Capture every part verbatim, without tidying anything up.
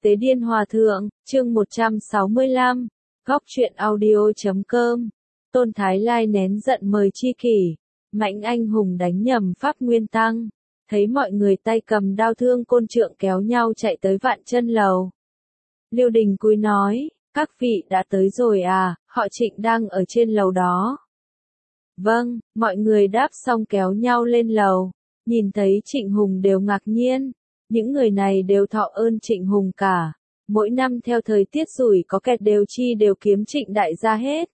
Tế Điên Hòa Thượng, chương một trăm sáu mươi lăm, góc truyện audio chấm com. Tôn Thái Lai nén giận mời chi kỷ, Mạnh Anh Hùng đánh nhầm Pháp Nguyên Tăng, thấy mọi người tay cầm đao thương côn trượng kéo nhau chạy tới Vạn Chân Lầu. Liêu Đình cúi nói, các vị đã tới rồi à, họ Trịnh đang ở trên lầu đó. Vâng, mọi người đáp xong kéo nhau lên lầu, nhìn thấy Trịnh Hùng đều ngạc nhiên. Những người này đều thọ ơn Trịnh Hùng cả, mỗi năm theo thời tiết rủi có kẹt đều chi đều kiếm Trịnh đại gia hết.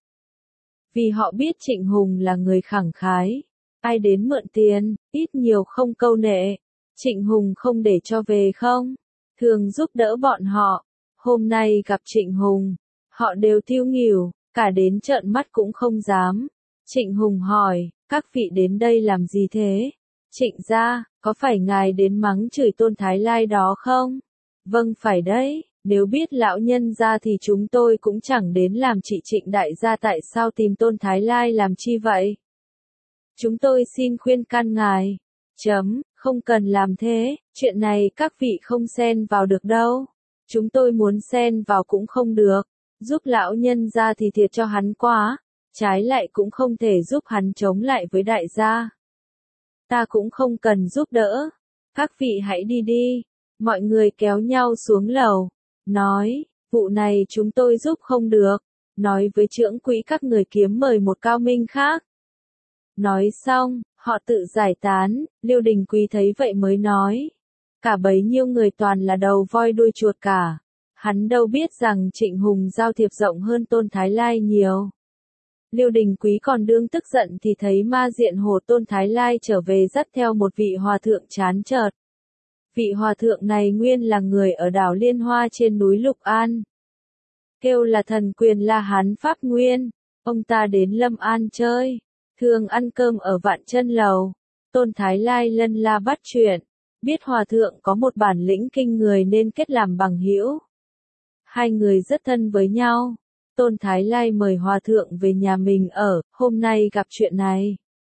Vì họ biết Trịnh Hùng là người khẳng khái, ai đến mượn tiền, ít nhiều không câu nệ, Trịnh Hùng không để cho về không, thường giúp đỡ bọn họ. Hôm nay gặp Trịnh Hùng, họ đều tiêu nghỉu, cả đến trợn mắt cũng không dám. Trịnh Hùng hỏi, các vị đến đây làm gì thế? Trịnh gia, có phải ngài đến mắng chửi Tôn Thái Lai đó không? Vâng phải đấy, nếu biết lão nhân gia thì chúng tôi cũng chẳng đến làm chị Trịnh đại gia tại sao tìm Tôn Thái Lai làm chi vậy? Chúng tôi xin khuyên can ngài. Chấm, không cần làm thế, chuyện này các vị không xen vào được đâu. Chúng tôi muốn xen vào cũng không được, giúp lão nhân gia thì thiệt cho hắn quá, trái lại cũng không thể giúp hắn chống lại với đại gia. Ta cũng không cần giúp đỡ. Các vị hãy đi đi. Mọi người kéo nhau xuống lầu. Nói, vụ này chúng tôi giúp không được. Nói với trưởng quỹ các người kiếm mời một cao minh khác. Nói xong, họ tự giải tán. Liêu Đình Quý thấy vậy mới nói. Cả bấy nhiêu người toàn là đầu voi đuôi chuột cả. Hắn đâu biết rằng Trịnh Hùng giao thiệp rộng hơn Tôn Thái Lai nhiều. Liêu Đình Quý còn đương tức giận thì thấy ma diện hồ Tôn Thái Lai trở về dắt theo một vị hòa thượng chán chợt. Vị hòa thượng này nguyên là người ở đảo Liên Hoa trên núi Lục An. Kêu là thần quyền La Hán Pháp Nguyên, ông ta đến Lâm An chơi, thường ăn cơm ở Vạn Chân Lầu. Tôn Thái Lai lân la bắt chuyện, biết hòa thượng có một bản lĩnh kinh người nên kết làm bằng hữu. Hai người rất thân với nhau. Tôn Thái Lai mời hòa thượng về nhà mình ở, hôm nay gặp chuyện này.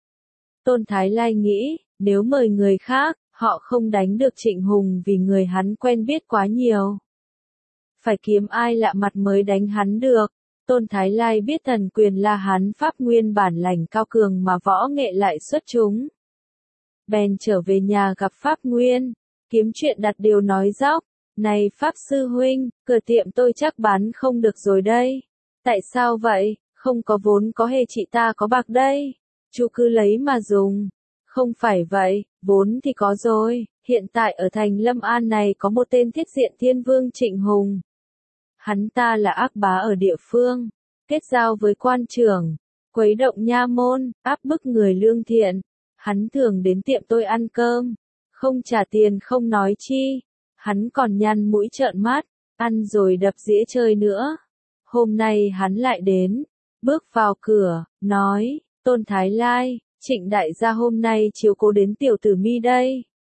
Tôn Thái Lai nghĩ, nếu mời người khác, họ không đánh được Trịnh Hùng vì người hắn quen biết quá nhiều. Phải kiếm ai lạ mặt mới đánh hắn được. Tôn Thái Lai biết thần quyền La Hán Pháp Nguyên bản lành cao cường mà võ nghệ lại xuất chúng. Bèn trở về nhà gặp Pháp Nguyên, kiếm chuyện đặt điều nói dóc. Này Pháp Sư Huynh, cửa tiệm tôi chắc bán không được rồi đây. Tại sao vậy? Không có vốn có hề chị ta có bạc đây. Chú cứ lấy mà dùng. Không phải vậy, vốn thì có rồi. Hiện tại ở thành Lâm An này có một tên thiết diện thiên vương Trịnh Hùng. Hắn ta là ác bá ở địa phương. Kết giao với quan trưởng. Quấy động nha môn, áp bức người lương thiện. Hắn thường đến tiệm tôi ăn cơm. Không trả tiền không nói chi. Hắn còn nhăn mũi trợn mắt. Ăn rồi đập dĩa chơi nữa. Hôm nay hắn lại đến, bước vào cửa, nói, Tôn Thái Lai, Trịnh đại gia hôm nay chiếu cố đến tiểu tử mi đây.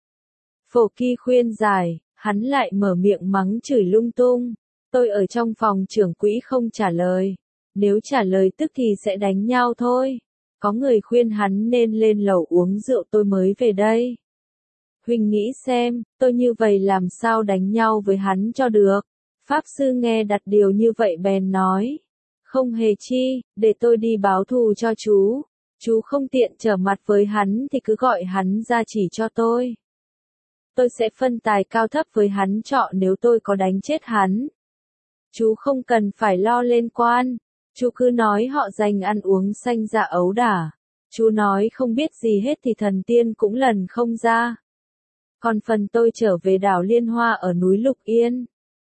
Phổ Kỳ khuyên giải, hắn lại mở miệng mắng chửi lung tung. Tôi ở trong phòng trưởng quỹ không trả lời. Nếu trả lời tức thì sẽ đánh nhau thôi. Có người khuyên hắn nên lên lầu uống rượu tôi mới về đây. Huynh nghĩ xem, tôi như vậy làm sao đánh nhau với hắn cho được. Pháp Sư nghe đặt điều như vậy bèn nói. Không hề chi, để tôi đi báo thù cho chú. Chú không tiện trở mặt với hắn thì cứ gọi hắn ra chỉ cho tôi. Tôi sẽ phân tài cao thấp với hắn trọ nếu tôi có đánh chết hắn. Chú không cần phải lo lên quan. Chú cứ nói họ dành ăn uống xanh dạ ấu đả. Chú nói không biết gì hết thì thần tiên cũng lần không ra. Còn phần tôi trở về đảo Liên Hoa ở núi Lục Yên.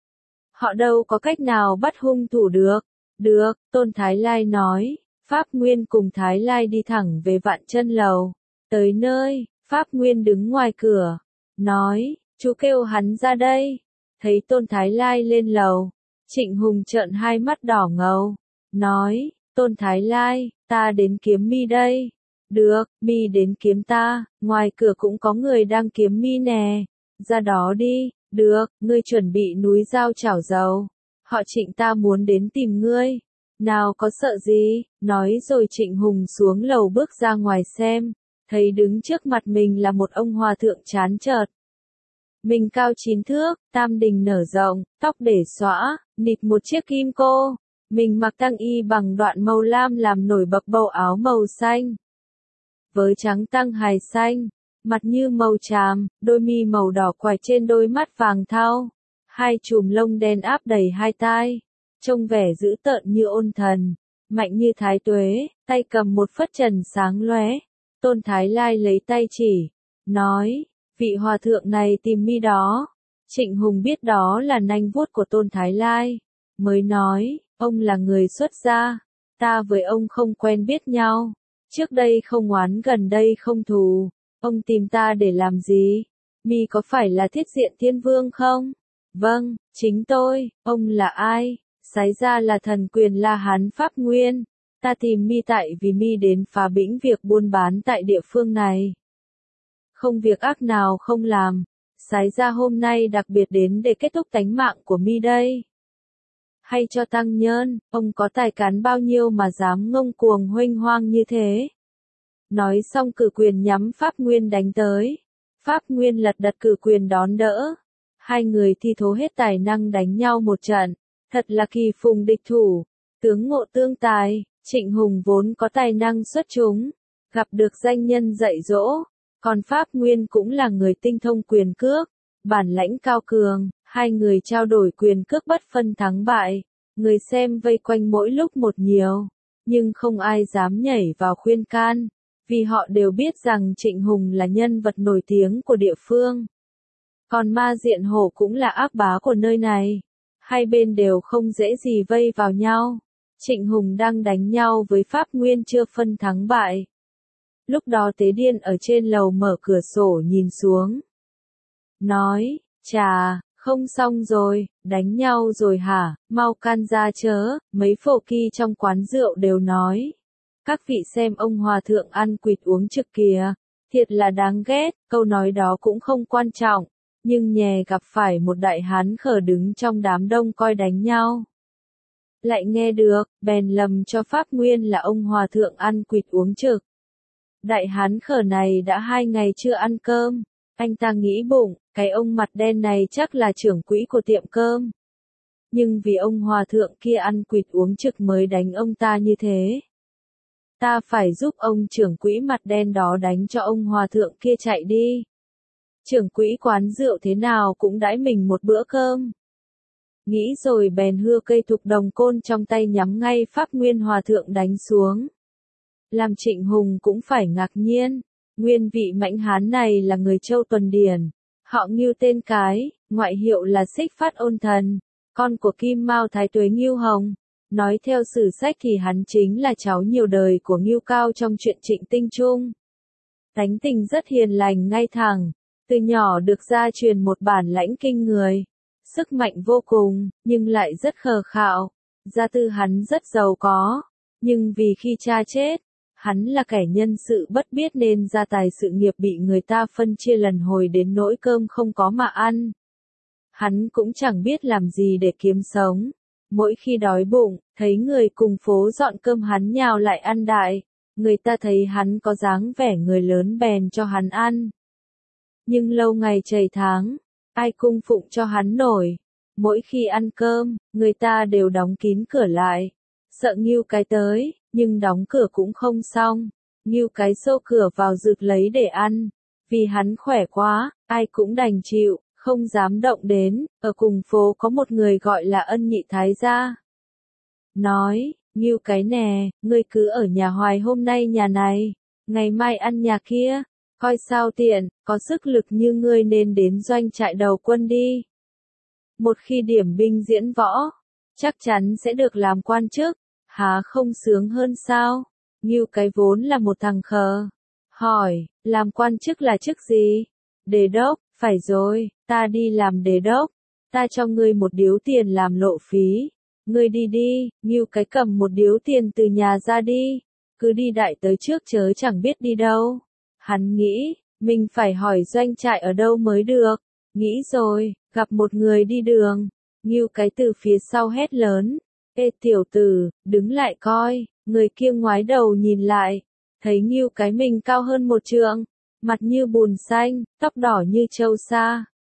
Họ đâu có cách nào bắt hung thủ được. Được, Tôn Thái Lai nói. Pháp Nguyên cùng Thái Lai đi thẳng về Vạn Chân Lầu. Tới nơi, Pháp Nguyên đứng ngoài cửa. Nói, chú kêu hắn ra đây. Thấy Tôn Thái Lai lên lầu. Trịnh Hùng trợn hai mắt đỏ ngầu. Nói, Tôn Thái Lai, ta đến kiếm mi đây. Được, mi đến kiếm ta, ngoài cửa cũng có người đang kiếm mi nè. Ra đó đi. Được, ngươi chuẩn bị núi dao chảo dầu. Họ Trịnh ta muốn đến tìm ngươi. Nào có sợ gì, nói rồi Trịnh Hùng xuống lầu bước ra ngoài xem. Thấy đứng trước mặt mình là một ông hòa thượng chán chợt. Mình cao chín thước, tam đình nở rộng, tóc để xõa, nịt một chiếc kim cô. Mình mặc tăng y bằng đoạn màu lam làm nổi bật bầu áo màu xanh. Với trắng tăng hài xanh, mặt như màu tràm, đôi mi màu đỏ quải trên đôi mắt vàng thau. Hai chùm lông đen áp đầy hai tai, trông vẻ dữ tợn như ôn thần, mạnh như thái tuế, tay cầm một phất trần sáng lóe. Tôn Thái Lai lấy tay chỉ, nói, vị hòa thượng này tìm mi đó. Trịnh Hùng biết đó là nanh vuốt của Tôn Thái Lai, mới nói, ông là người xuất gia, ta với ông không quen biết nhau, trước đây không oán gần đây không thù, ông tìm ta để làm gì? Mi có phải là Thiết Diện Thiên Vương không? Vâng, chính tôi. Ông là ai? Sái ra là thần quyền La Hán Pháp Nguyên. Ta tìm mi tại vì mi đến phá bĩnh việc buôn bán tại địa phương này. Không việc ác nào không làm. Sái ra hôm nay đặc biệt đến để kết thúc tánh mạng của mi đây. Hay cho tăng nhân, ông có tài cán bao nhiêu mà dám ngông cuồng huênh hoang như thế? Nói xong cử quyền nhắm Pháp Nguyên đánh tới. Pháp Nguyên lật đật cử quyền đón đỡ. Hai người thi thố hết tài năng đánh nhau một trận. Thật là kỳ phùng địch thủ. Tướng ngộ tương tài, Trịnh Hùng vốn có tài năng xuất chúng. Gặp được danh nhân dạy dỗ. Còn Pháp Nguyên cũng là người tinh thông quyền cước. Bản lãnh cao cường. Hai người trao đổi quyền cước bất phân thắng bại. Người xem vây quanh mỗi lúc một nhiều. Nhưng không ai dám nhảy vào khuyên can. Vì họ đều biết rằng Trịnh Hùng là nhân vật nổi tiếng của địa phương. Còn Ma Diện Hổ cũng là ác bá của nơi này. Hai bên đều không dễ gì vây vào nhau. Trịnh Hùng đang đánh nhau với Pháp Nguyên chưa phân thắng bại. Lúc đó Tế Điên ở trên lầu mở cửa sổ nhìn xuống. Nói, chà, không xong rồi, đánh nhau rồi hả, mau can ra chớ, mấy phổ kỳ trong quán rượu đều nói. Các vị xem ông hòa thượng ăn quỵt uống trực kìa, thiệt là đáng ghét, câu nói đó cũng không quan trọng, nhưng nhè gặp phải một đại hán khờ đứng trong đám đông coi đánh nhau. Lại nghe được, bèn lầm cho Pháp Nguyên là ông hòa thượng ăn quỵt uống trực. Đại hán khờ này đã hai ngày chưa ăn cơm, anh ta nghĩ bụng, cái ông mặt đen này chắc là trưởng quỹ của tiệm cơm. Nhưng vì ông hòa thượng kia ăn quỵt uống trực mới đánh ông ta như thế. Ta phải giúp ông trưởng quỹ mặt đen đó đánh cho ông hòa thượng kia chạy đi. Trưởng quỹ quán rượu thế nào cũng đãi mình một bữa cơm. Nghĩ rồi bèn hưa cây thục đồng côn trong tay nhắm ngay Pháp Nguyên hòa thượng đánh xuống. Làm Trịnh Hùng cũng phải ngạc nhiên. Nguyên vị mãnh hán này là người Châu Tuần Điển. Họ Ngưu tên cái, ngoại hiệu là Xích Phát Ôn Thần, con của Kim Mao Thái Tuế Ngưu Hồng. Nói theo sử sách thì hắn chính là cháu nhiều đời của Ngưu Cao trong truyện Trịnh Tinh Trung. Tánh tình rất hiền lành ngay thẳng, từ nhỏ được gia truyền một bản lãnh kinh người, sức mạnh vô cùng, nhưng lại rất khờ khạo. Gia tư hắn rất giàu có, nhưng vì khi cha chết, hắn là kẻ nhân sự bất biết nên gia tài sự nghiệp bị người ta phân chia lần hồi đến nỗi cơm không có mà ăn. Hắn cũng chẳng biết làm gì để kiếm sống. Mỗi khi đói bụng, thấy người cùng phố dọn cơm hắn nhào lại ăn đại. Người ta thấy hắn có dáng vẻ người lớn bèn cho hắn ăn. Nhưng lâu ngày chầy tháng, ai cung phụng cho hắn nổi. Mỗi khi ăn cơm, người ta đều đóng kín cửa lại. Sợ Ngưu cái tới, nhưng đóng cửa cũng không xong. Ngưu cái xô cửa vào rực lấy để ăn. Vì hắn khỏe quá, ai cũng đành chịu, không dám động đến. Ở cùng phố có một người gọi là Ân Nhị Thái gia. Nói, Ngưu cái nè, ngươi cứ ở nhà hoài hôm nay nhà này, ngày mai ăn nhà kia. Coi sao tiện, có sức lực như ngươi nên đến doanh trại đầu quân đi. Một khi điểm binh diễn võ, chắc chắn sẽ được làm quan chức, há không sướng hơn sao? Ngưu cái vốn là một thằng khờ. Hỏi, làm quan chức là chức gì? Đề đốc, phải rồi, ta đi làm đề đốc. Ta cho ngươi một điếu tiền làm lộ phí. Ngươi đi đi, Ngưu cái cầm một điếu tiền từ nhà ra đi. Cứ đi đại tới trước chớ chẳng biết đi đâu. Hắn nghĩ, mình phải hỏi doanh trại ở đâu mới được. Nghĩ rồi, gặp một người đi đường. Ngưu cái từ phía sau hét lớn. Ê tiểu tử, đứng lại coi. Người kia ngoái đầu nhìn lại. Thấy Ngưu cái mình cao hơn một trượng. Mặt như bùn xanh, tóc đỏ như trâu sa.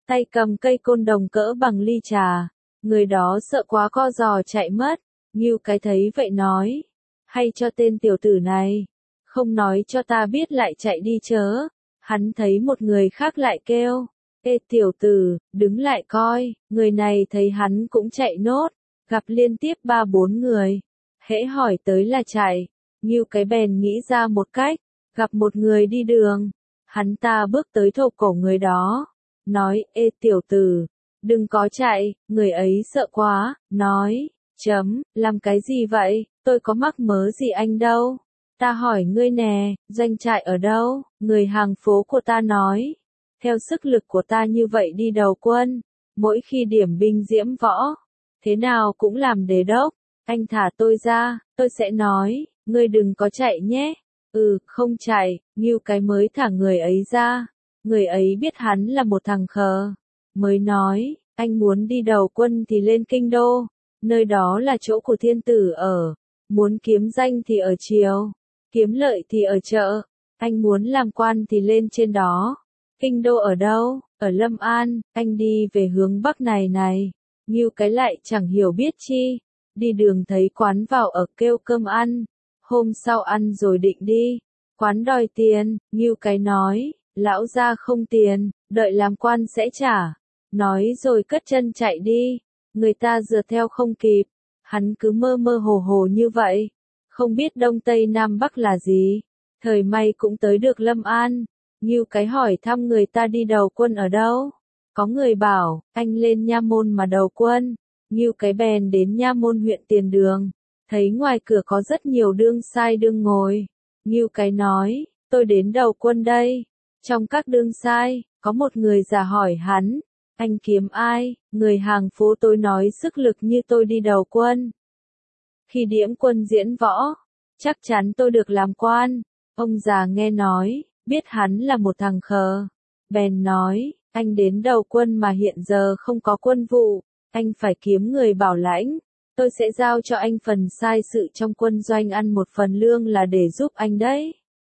tay cầm cây côn đồng cỡ bằng ly trà. Người đó sợ quá co giò chạy mất. Ngưu cái thấy vậy nói, hay cho tên tiểu tử này, không nói cho ta biết lại chạy đi chớ. Hắn thấy một người khác lại kêu, ê tiểu tử, đứng lại coi. Người này thấy hắn cũng chạy nốt, gặp liên tiếp ba bốn người, hễ hỏi tới là chạy. Ngưu cái bèn nghĩ ra một cách, gặp một người đi đường, hắn ta bước tới thộp cổ người đó, nói, ê tiểu tử, đừng có chạy. Người ấy sợ quá, nói, chấm, làm cái gì vậy, tôi có mắc mớ gì anh đâu. Ta hỏi ngươi nè, doanh trại ở đâu? Người hàng phố của ta nói, theo sức lực của ta như vậy đi đầu quân, mỗi khi điểm binh diễm võ, thế nào cũng làm đế đốc. Anh thả tôi ra, tôi sẽ nói, ngươi đừng có chạy nhé. Ừ, không chạy. Ngưu cái mới thả người ấy ra. Người ấy biết hắn là một thằng khờ, mới nói, anh muốn đi đầu quân thì lên kinh đô, nơi đó là chỗ của thiên tử ở. Muốn kiếm danh thì ở triều, kiếm lợi thì ở chợ. Anh muốn làm quan thì lên trên đó. Kinh đô ở đâu? Ở Lâm An. Anh đi về hướng bắc này này. Ngưu cái lại chẳng hiểu biết chi. Đi đường thấy quán vào ở kêu cơm ăn. Hôm sau ăn rồi định đi. Quán đòi tiền. Ngưu cái nói, lão gia không tiền, đợi làm quan sẽ trả. Nói rồi cất chân chạy đi. Người ta dựa theo không kịp. Hắn cứ mơ mơ hồ hồ như vậy, không biết đông tây nam bắc là gì. Thời may cũng tới được Lâm An. Ngưu cái hỏi thăm người ta đi đầu quân ở đâu. Có người bảo, anh lên Nha Môn mà đầu quân. Ngưu cái bèn đến Nha Môn huyện Tiền Đường, thấy ngoài cửa có rất nhiều đương sai đương ngồi. Ngưu cái nói, tôi đến đầu quân đây. Trong các đương sai, có một người già hỏi hắn, anh kiếm ai? Người hàng phố tôi nói sức lực như tôi đi đầu quân. Khi điểm quân diễn võ, chắc chắn tôi được làm quan. Ông già nghe nói, biết hắn là một thằng khờ, bèn nói, anh đến đầu quân mà hiện giờ không có quân vụ, anh phải kiếm người bảo lãnh. Tôi sẽ giao cho anh phần sai sự trong quân doanh, ăn một phần lương là để giúp anh đấy.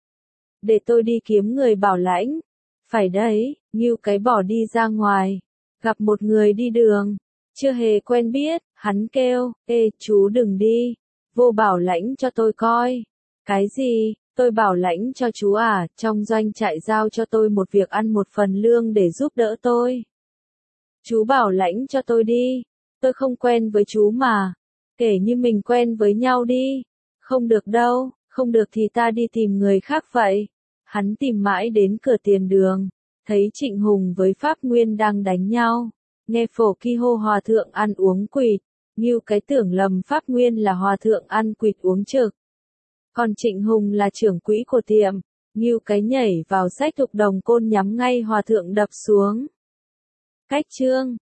Để tôi đi kiếm người bảo lãnh. Phải đấy. Ngưu cái bỏ đi ra ngoài, gặp một người đi đường, chưa hề quen biết, hắn kêu, ê chú đừng đi, vô bảo lãnh cho tôi coi. Cái gì? Tôi bảo lãnh cho chú à? Trong doanh trại giao cho tôi một việc, ăn một phần lương để giúp đỡ tôi. Chú bảo lãnh cho tôi đi, tôi không quen với chú mà, kể như mình quen với nhau đi. Không được đâu, không được thì ta đi tìm người khác vậy. Hắn tìm mãi đến cửa Tiền Đường, thấy Trịnh Hùng với Pháp Nguyên đang đánh nhau. Nghe Phổ Ki hô hòa thượng ăn uống quỵt, Ngưu cái tưởng lầm Pháp Nguyên là hòa thượng ăn quỵt uống trực, còn Trịnh Hùng là trưởng quỹ của tiệm. Ngưu cái nhảy vào xách thục đồng côn nhắm ngay hòa thượng đập xuống. Cách chương